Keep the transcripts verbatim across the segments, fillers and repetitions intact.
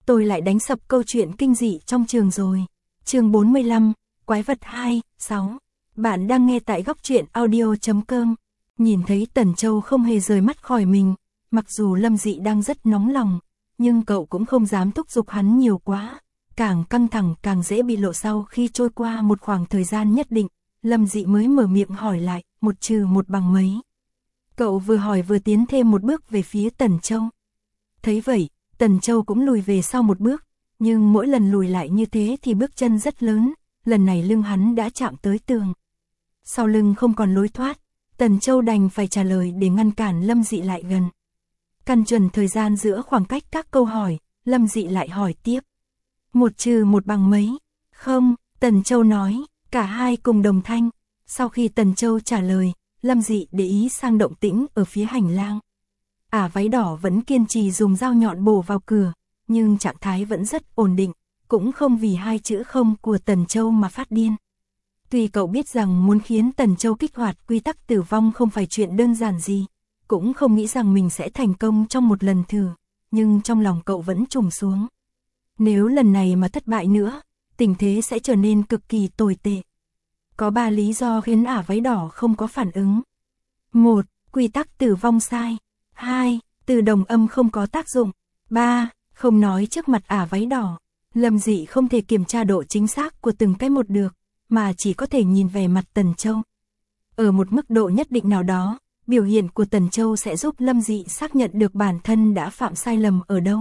tôi lại đánh sập câu chuyện kinh dị trong trường rồi. Chương bốn mươi lăm, Quái vật hai, sáu. Bạn đang nghe tại góc truyện audio chấm com. Nhìn thấy Tần Châu không hề rời mắt khỏi mình, mặc dù Lâm Dị đang rất nóng lòng, nhưng cậu cũng không dám thúc giục hắn nhiều quá. Càng căng thẳng càng dễ bị lộ. Sau khi trôi qua một khoảng thời gian nhất định, Lâm Dị mới mở miệng hỏi lại, một trừ một bằng mấy. Cậu vừa hỏi vừa tiến thêm một bước về phía Tần Châu. Thấy vậy, Tần Châu cũng lùi về sau một bước, nhưng mỗi lần lùi lại như thế thì bước chân rất lớn, lần này lưng hắn đã chạm tới tường. Sau lưng không còn lối thoát, Tần Châu đành phải trả lời để ngăn cản Lâm Dị lại gần. Căn chuẩn thời gian giữa khoảng cách các câu hỏi, Lâm Dị lại hỏi tiếp. Một trừ một bằng mấy? Không, Tần Châu nói, cả hai cùng đồng thanh. Sau khi Tần Châu trả lời, Lâm Dị để ý sang động tĩnh ở phía hành lang. Ả váy đỏ vẫn kiên trì dùng dao nhọn bổ vào cửa, nhưng trạng thái vẫn rất ổn định, cũng không vì hai chữ không của Tần Châu mà phát điên. Tuy cậu biết rằng muốn khiến Tần Châu kích hoạt quy tắc tử vong không phải chuyện đơn giản gì, cũng không nghĩ rằng mình sẽ thành công trong một lần thử, nhưng trong lòng cậu vẫn trùng xuống. Nếu lần này mà thất bại nữa, tình thế sẽ trở nên cực kỳ tồi tệ. Có ba lý do khiến Ả váy đỏ không có phản ứng. Một, quy tắc tử vong sai. Hai, từ đồng âm không có tác dụng. Ba, không nói trước mặt Ả váy đỏ. Lâm Dị không thể kiểm tra độ chính xác của từng cái một được, mà chỉ có thể nhìn về mặt Tần Châu. Ở một mức độ nhất định nào đó, biểu hiện của Tần Châu sẽ giúp Lâm Dị xác nhận được bản thân đã phạm sai lầm ở đâu.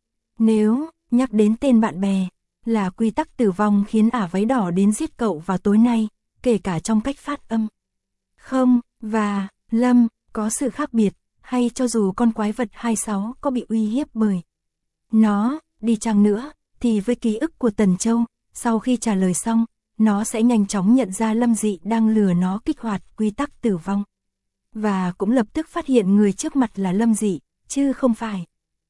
Nếu nhắc đến tên bạn bè, là quy tắc tử vong khiến Ả váy đỏ đến giết cậu vào tối nay, kể cả trong cách phát âm. Không, và, Lâm, có sự khác biệt, hay cho dù con quái vật hai mươi sáu có bị uy hiếp bởi nó, đi chăng nữa, thì với ký ức của Tần Châu, sau khi trả lời xong, nó sẽ nhanh chóng nhận ra Lâm Dị đang lừa nó kích hoạt quy tắc tử vong. Và cũng lập tức phát hiện người trước mặt là Lâm Dị, chứ không phải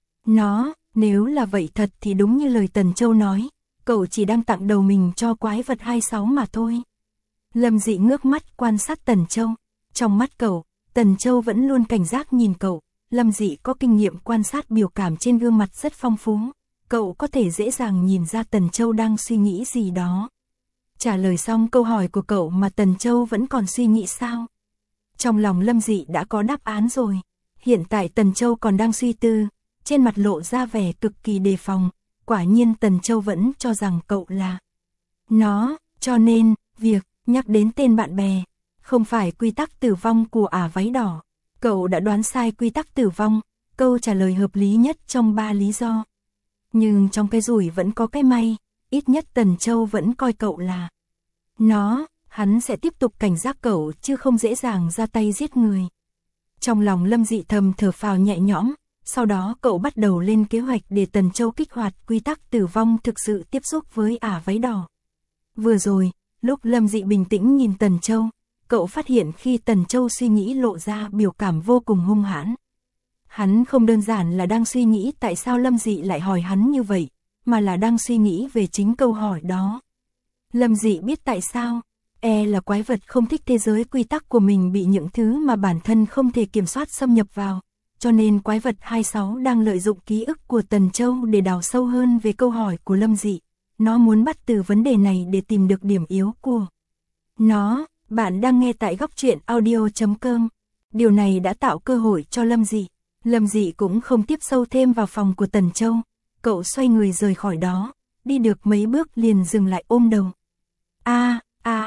nó. Nếu là vậy thật thì đúng như lời Tần Châu nói, cậu chỉ đang tặng đầu mình cho quái vật hai mươi sáu mà thôi. Lâm Dị ngước mắt quan sát Tần Châu. Trong mắt cậu, Tần Châu vẫn luôn cảnh giác nhìn cậu. Lâm Dị có kinh nghiệm quan sát biểu cảm trên gương mặt rất phong phú. Cậu có thể dễ dàng nhìn ra Tần Châu đang suy nghĩ gì đó. Trả lời xong câu hỏi của cậu mà Tần Châu vẫn còn suy nghĩ sao? Trong lòng Lâm Dị đã có đáp án rồi. Hiện tại Tần Châu còn đang suy tư, trên mặt lộ ra vẻ cực kỳ đề phòng. Quả nhiên Tần Châu vẫn cho rằng cậu là nó, cho nên, việc nhắc đến tên bạn bè, không phải quy tắc tử vong của Ả váy đỏ. Cậu đã đoán sai quy tắc tử vong, câu trả lời hợp lý nhất trong ba lý do. Nhưng trong cái rủi vẫn có cái may, ít nhất Tần Châu vẫn coi cậu là nó, hắn sẽ tiếp tục cảnh giác cậu chứ không dễ dàng ra tay giết người. Trong lòng Lâm Dị thầm thở phào nhẹ nhõm, sau đó cậu bắt đầu lên kế hoạch để Tần Châu kích hoạt quy tắc tử vong thực sự tiếp xúc với Ả váy đỏ. Vừa rồi, lúc Lâm Dị bình tĩnh nhìn Tần Châu, cậu phát hiện khi Tần Châu suy nghĩ lộ ra biểu cảm vô cùng hung hãn. Hắn không đơn giản là đang suy nghĩ tại sao Lâm Dị lại hỏi hắn như vậy, mà là đang suy nghĩ về chính câu hỏi đó. Lâm Dị biết tại sao, e là quái vật không thích thế giới quy tắc của mình bị những thứ mà bản thân không thể kiểm soát xâm nhập vào, cho nên quái vật hai mươi sáu đang lợi dụng ký ức của Tần Châu để đào sâu hơn về câu hỏi của Lâm Dị. Nó muốn bắt từ vấn đề này để tìm được điểm yếu của nó. Bạn đang nghe tại góc truyện audio chấm com. Điều này đã tạo cơ hội cho Lâm Dị. Lâm Dị cũng không tiếp sâu thêm vào phòng của Tần Châu. Cậu xoay người rời khỏi đó, đi được mấy bước liền dừng lại ôm đầu. A a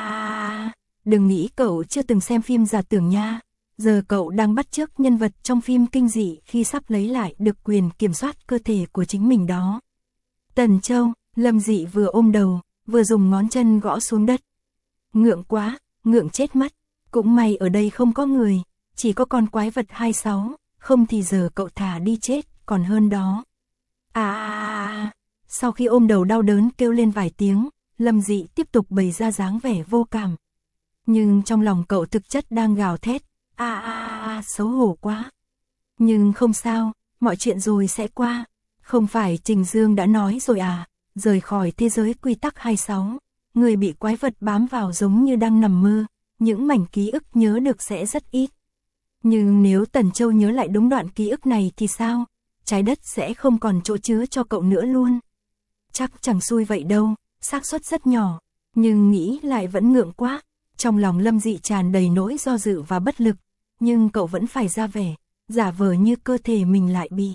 a, đừng nghĩ cậu chưa từng xem phim giả tưởng nha. Giờ cậu đang bắt chước nhân vật trong phim kinh dị khi sắp lấy lại được quyền kiểm soát cơ thể của chính mình đó. Tần Châu, Lâm Dị vừa ôm đầu, vừa dùng ngón chân gõ xuống đất. Ngượng quá, ngượng chết mất. Cũng may ở đây không có người, chỉ có con quái vật hai mươi sáu, không thì giờ cậu thả đi chết, còn hơn đó. À, à, à. Sau khi ôm đầu đau đớn kêu lên vài tiếng, Lâm Dị tiếp tục bày ra dáng vẻ vô cảm. Nhưng trong lòng cậu thực chất đang gào thét. À, à, à, xấu hổ quá. Nhưng không sao, mọi chuyện rồi sẽ qua. Không phải Trình Dương đã nói rồi à, rời khỏi thế giới quy tắc hai mươi sáu, người bị quái vật bám vào giống như đang nằm mơ, những mảnh ký ức nhớ được sẽ rất ít. Nhưng nếu Tần Châu nhớ lại đúng đoạn ký ức này thì sao? trái đất sẽ không còn chỗ chứa cho cậu nữa luôn. Chắc chẳng xui vậy đâu, xác suất rất nhỏ, nhưng nghĩ lại vẫn ngượng quá. Trong lòng Lâm Dị tràn đầy nỗi do dự và bất lực, nhưng cậu vẫn phải ra vẻ, giả vờ như cơ thể mình lại bị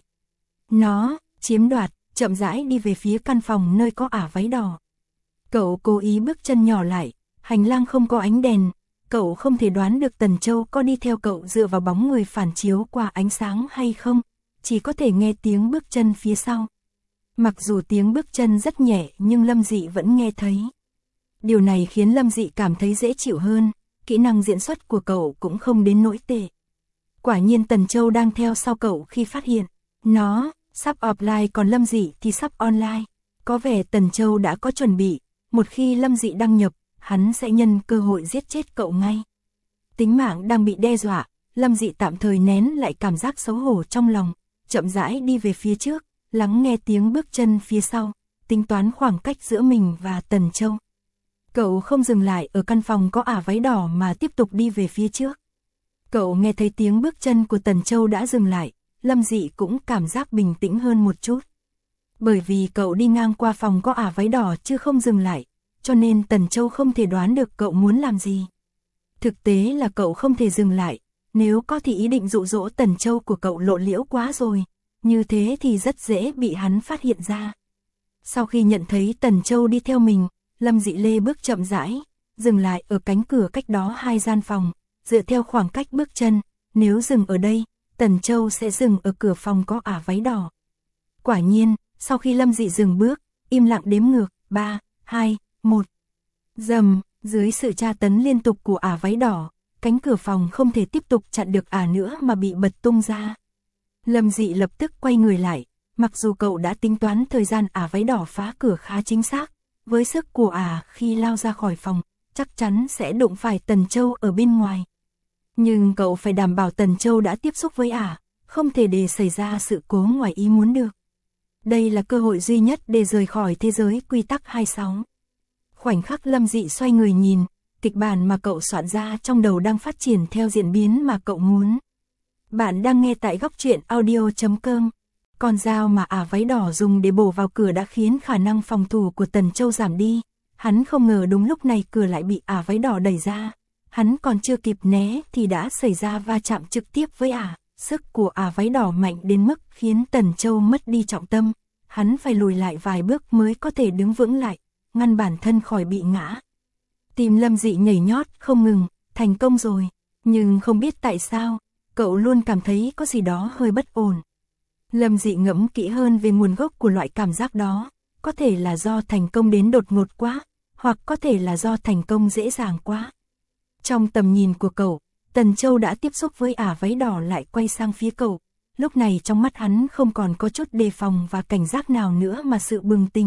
nó chiếm đoạt, chậm rãi đi về phía căn phòng nơi có ả váy đỏ. Cậu cố ý bước chân nhỏ lại, hành lang không có ánh đèn, cậu không thể đoán được Tần Châu có đi theo cậu dựa vào bóng người phản chiếu qua ánh sáng hay không, chỉ có thể nghe tiếng bước chân phía sau. Mặc dù tiếng bước chân rất nhẹ nhưng Lâm Dị vẫn nghe thấy. Điều này khiến Lâm Dị cảm thấy dễ chịu hơn, kỹ năng diễn xuất của cậu cũng không đến nỗi tệ. Quả nhiên Tần Châu đang theo sau cậu khi phát hiện nó sắp offline còn Lâm Dị thì sắp online. Có vẻ Tần Châu đã có chuẩn bị, một khi Lâm Dị đăng nhập, hắn sẽ nhân cơ hội giết chết cậu ngay. Tính mạng đang bị đe dọa, Lâm Dị tạm thời nén lại cảm giác xấu hổ trong lòng, chậm rãi đi về phía trước, lắng nghe tiếng bước chân phía sau, tính toán khoảng cách giữa mình và Tần Châu. Cậu không dừng lại ở căn phòng có ả váy đỏ mà tiếp tục đi về phía trước. Cậu nghe thấy tiếng bước chân của Tần Châu đã dừng lại, Lâm Dị cũng cảm giác bình tĩnh hơn một chút. Bởi vì cậu đi ngang qua phòng có ả váy đỏ chứ không dừng lại, cho nên Tần Châu không thể đoán được cậu muốn làm gì. Thực tế là cậu không thể dừng lại, nếu có thì ý định dụ dỗ Tần Châu của cậu lộ liễu quá rồi, như thế thì rất dễ bị hắn phát hiện ra. Sau khi nhận thấy Tần Châu đi theo mình, Lâm Dị lê bước chậm rãi, dừng lại ở cánh cửa cách đó hai gian phòng, dựa theo khoảng cách bước chân, nếu dừng ở đây, Tần Châu sẽ dừng ở cửa phòng có ả váy đỏ. Quả nhiên, sau khi Lâm Dị dừng bước, im lặng đếm ngược, ba, hai, một. Dầm, dưới sự tra tấn liên tục của ả váy đỏ, cánh cửa phòng không thể tiếp tục chặn được ả nữa mà bị bật tung ra. Lâm Dị lập tức quay người lại, mặc dù cậu đã tính toán thời gian ả váy đỏ phá cửa khá chính xác, với sức của ả khi lao ra khỏi phòng, chắc chắn sẽ đụng phải Tần Châu ở bên ngoài. Nhưng cậu phải đảm bảo Tần Châu đã tiếp xúc với ả, không thể để xảy ra sự cố ngoài ý muốn được. Đây là cơ hội duy nhất để rời khỏi thế giới quy tắc hai mươi sáu. Khoảnh khắc Lâm Dị xoay người nhìn, kịch bản mà cậu soạn ra trong đầu đang phát triển theo diễn biến mà cậu muốn. Bạn đang nghe tại góc truyện audio chấm com. Con dao mà ả váy đỏ dùng để bổ vào cửa đã khiến khả năng phòng thủ của Tần Châu giảm đi. Hắn không ngờ đúng lúc này cửa lại bị ả váy đỏ đẩy ra. Hắn còn chưa kịp né thì đã xảy ra va chạm trực tiếp với ả. Sức của ả váy đỏ mạnh đến mức khiến Tần Châu mất đi trọng tâm. Hắn phải lùi lại vài bước mới có thể đứng vững lại, ngăn bản thân khỏi bị ngã. Tim Lâm Dị nhảy nhót không ngừng, thành công rồi. Nhưng không biết tại sao, cậu luôn cảm thấy có gì đó hơi bất ổn. Lâm Dị ngẫm kỹ hơn về nguồn gốc của loại cảm giác đó, có thể là do thành công đến đột ngột quá, hoặc có thể là do thành công dễ dàng quá. Trong tầm nhìn của cậu, Tần Châu đã tiếp xúc với ả váy đỏ lại quay sang phía cậu, lúc này trong mắt hắn không còn có chút đề phòng và cảnh giác nào nữa mà sự bừng tỉnh.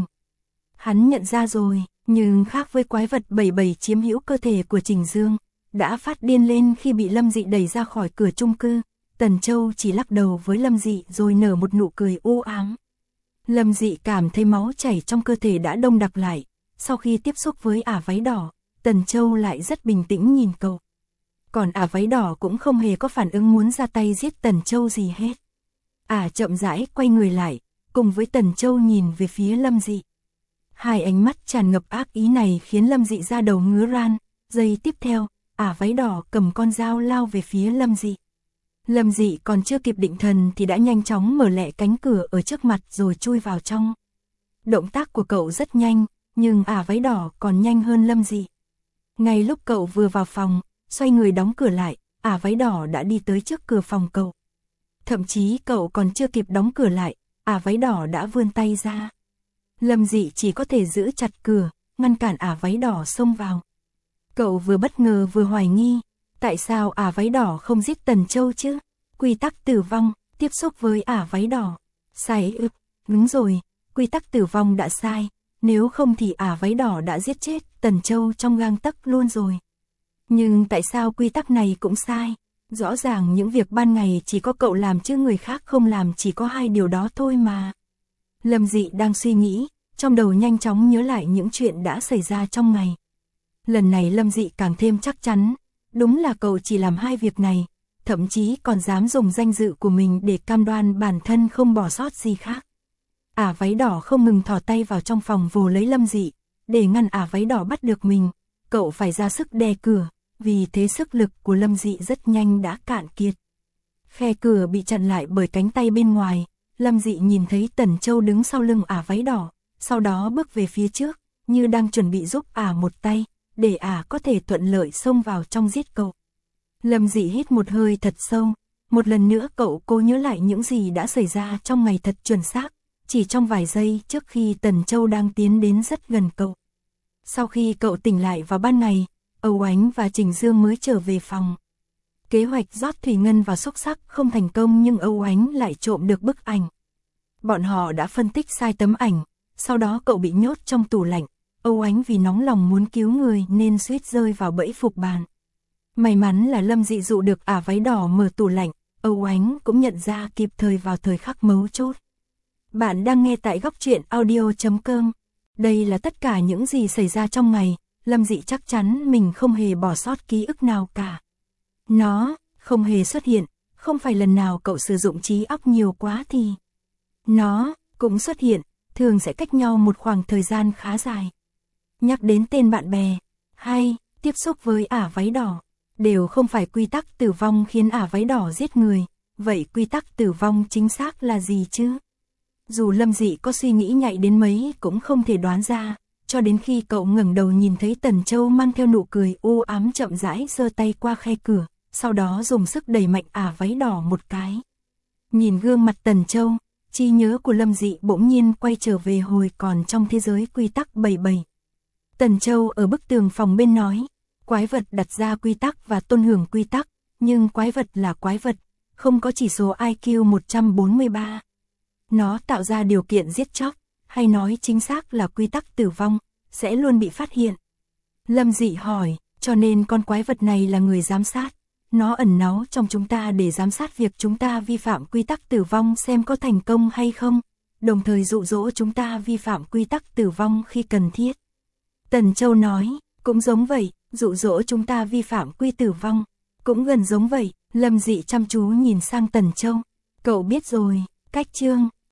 Hắn nhận ra rồi, nhưng khác với quái vật bảy bảy chiếm hữu cơ thể của Trình Dương, đã phát điên lên khi bị Lâm Dị đẩy ra khỏi cửa chung cư. Tần Châu chỉ lắc đầu với Lâm Dị rồi nở một nụ cười u ám. Lâm Dị cảm thấy máu chảy trong cơ thể đã đông đặc lại. Sau khi tiếp xúc với ả váy đỏ, Tần Châu lại rất bình tĩnh nhìn cậu. Còn ả váy đỏ cũng không hề có phản ứng muốn ra tay giết Tần Châu gì hết. Ả chậm rãi quay người lại, cùng với Tần Châu nhìn về phía Lâm Dị. Hai ánh mắt tràn ngập ác ý này khiến Lâm Dị ra đầu ngứa ran. Giây tiếp theo, ả váy đỏ cầm con dao lao về phía Lâm Dị. Lâm Dị còn chưa kịp định thần thì đã nhanh chóng mở lẹ cánh cửa ở trước mặt rồi chui vào trong. Động tác của cậu rất nhanh, nhưng ả váy đỏ còn nhanh hơn Lâm Dị. Ngay lúc cậu vừa vào phòng, xoay người đóng cửa lại, ả váy đỏ đã đi tới trước cửa phòng cậu. Thậm chí cậu còn chưa kịp đóng cửa lại, ả váy đỏ đã vươn tay ra. Lâm Dị chỉ có thể giữ chặt cửa, ngăn cản ả váy đỏ xông vào. Cậu vừa bất ngờ vừa hoài nghi, tại sao ả váy đỏ không giết Tần Châu chứ? Quy tắc tử vong, tiếp xúc với ả váy đỏ. Sai ư, đúng rồi, quy tắc tử vong đã sai, nếu không thì ả váy đỏ đã giết chết Tần Châu trong gang tấc luôn rồi. Nhưng tại sao quy tắc này cũng sai? Rõ ràng những việc ban ngày chỉ có cậu làm chứ người khác không làm, chỉ có hai điều đó thôi mà. Lâm Dị đang suy nghĩ, trong đầu nhanh chóng nhớ lại những chuyện đã xảy ra trong ngày. Lần này Lâm Dị càng thêm chắc chắn, đúng là cậu chỉ làm hai việc này, thậm chí còn dám dùng danh dự của mình để cam đoan bản thân không bỏ sót gì khác. Ả váy đỏ không ngừng thò tay vào trong phòng vồ lấy Lâm Dị, để ngăn ả váy đỏ bắt được mình, cậu phải ra sức đè cửa, vì thế sức lực của Lâm Dị rất nhanh đã cạn kiệt. Khe cửa bị chặn lại bởi cánh tay bên ngoài, Lâm Dị nhìn thấy Tần Châu đứng sau lưng ả váy đỏ, sau đó bước về phía trước, như đang chuẩn bị giúp ả một tay, để ả có thể thuận lợi xông vào trong giết cậu. Lâm Dị hít một hơi thật sâu, một lần nữa cậu cố nhớ lại những gì đã xảy ra trong ngày thật chuẩn xác, chỉ trong vài giây trước khi Tần Châu đang tiến đến rất gần cậu. Sau khi cậu tỉnh lại vào ban ngày, Âu Ánh và Trình Dương mới trở về phòng. Kế hoạch rót thủy ngân vào xúc xắc không thành công nhưng Âu Ánh lại trộm được bức ảnh. Bọn họ đã phân tích sai tấm ảnh, sau đó cậu bị nhốt trong tủ lạnh. Âu Ánh vì nóng lòng muốn cứu người nên suýt rơi vào bẫy phục bàn. May mắn là Lâm Dị dụ được ả váy đỏ mở tủ lạnh, Âu Ánh cũng nhận ra kịp thời vào thời khắc mấu chốt. Bạn đang nghe tại góc truyện audio chấm com. Đây là tất cả những gì xảy ra trong ngày, Lâm Dị chắc chắn mình không hề bỏ sót ký ức nào cả. Nó không hề xuất hiện, không phải lần nào cậu sử dụng trí óc nhiều quá thì nó cũng xuất hiện, thường sẽ cách nhau một khoảng thời gian khá dài. Nhắc đến tên bạn bè, hay tiếp xúc với ả váy đỏ, đều không phải quy tắc tử vong khiến ả váy đỏ giết người, vậy quy tắc tử vong chính xác là gì chứ? Dù Lâm Dị có suy nghĩ nhạy đến mấy cũng không thể đoán ra, cho đến khi cậu ngẩng đầu nhìn thấy Tần Châu mang theo nụ cười u ám chậm rãi giơ tay qua khe cửa, sau đó dùng sức đẩy mạnh ả váy đỏ một cái. Nhìn gương mặt Tần Châu, trí nhớ của Lâm Dị bỗng nhiên quay trở về hồi còn trong thế giới quy tắc bảy bảy. Tần Châu ở bức tường phòng bên nói, quái vật đặt ra quy tắc và tôn hưởng quy tắc, nhưng quái vật là quái vật, không có chỉ số I Q một trăm bốn mươi ba. Nó tạo ra điều kiện giết chóc, hay nói chính xác là quy tắc tử vong, sẽ luôn bị phát hiện. Lâm Dị hỏi, cho nên con quái vật này là người giám sát. Nó ẩn náu trong chúng ta để giám sát việc chúng ta vi phạm quy tắc tử vong xem có thành công hay không, đồng thời dụ dỗ chúng ta vi phạm quy tắc tử vong khi cần thiết. Tần Châu nói, cũng giống vậy, dụ dỗ chúng ta vi phạm quy tử vong, cũng gần giống vậy. Lâm Dị chăm chú nhìn sang Tần Châu, cậu biết rồi, cách chương